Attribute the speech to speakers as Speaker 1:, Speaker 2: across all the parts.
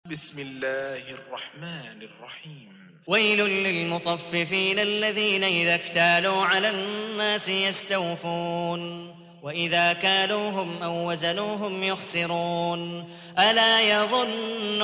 Speaker 1: بسم الله الرحمن الرحيم.
Speaker 2: ويل للمطففين الذين إذا اكتالوا على الناس يستوفون وإذا كالوهم أو وزنوهم يخسرون ألا يظن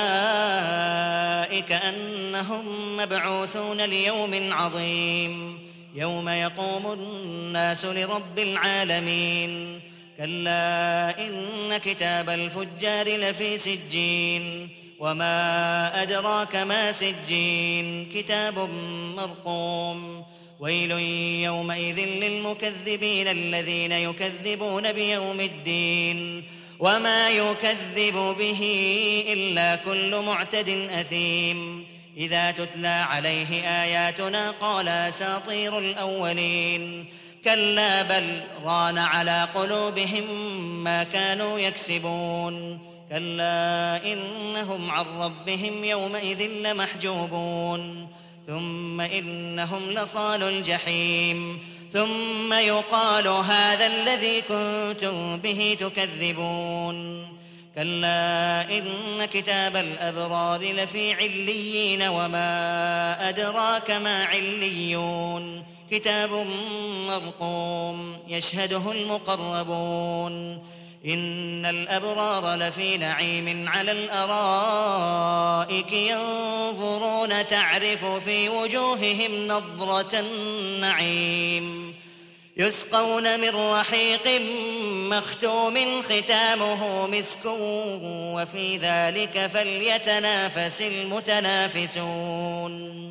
Speaker 2: أولئك أنهم مبعوثون ليوم عظيم يوم يقوم الناس لرب العالمين كلا إن كتاب الفجار لفي سجين وما أدراك ما سجين كتاب مرقوم ويل يومئذ للمكذبين الذين يكذبون بيوم الدين وما يكذب به إلا كل معتد أثيم إذا تتلى عليه آياتنا قال أساطير الأولين كلا بل ران على قلوبهم ما كانوا يكسبون كلا إنهم عن ربهم يومئذ لمحجوبون ثم إنهم لصالو الجحيم ثم يقال هذا الذي كنتم به تكذبون كلا إن كتاب الأبرار لفي عليين وما أدراك ما عليون كتاب مرقوم يشهده المقربون إن الأبرار لفي نعيم على الأرائك ينظرون تعرف في وجوههم نضرة النعيم يسقون من رحيق مختوم ختامه مسك وفي ذلك فليتنافس المتنافسون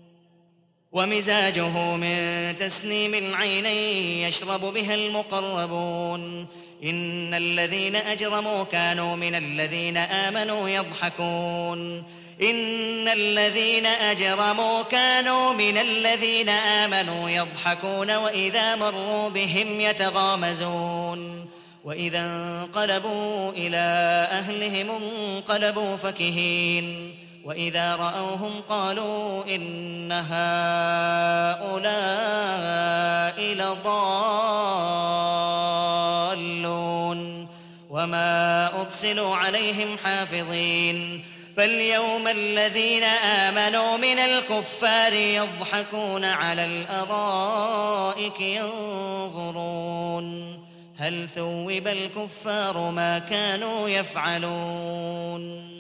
Speaker 2: ومزاجه من تسنيم عينا يشرب بها المقربون إن الذين أجرموا كانوا من الذين آمنوا يضحكون إن الذين أجرموا كانوا من الذين آمنوا يضحكون وإذا مروا بهم يتغامزون وإذا انقلبوا إلى أهلهم انقلبوا فكهين وإذا رأوهم قالوا إن هؤلاء لضالون وما أرسلوا عليهم حافظين فاليوم الذين آمنوا من الكفار يضحكون على الأرائك ينظرون هل ثوب الكفار ما كانوا يفعلون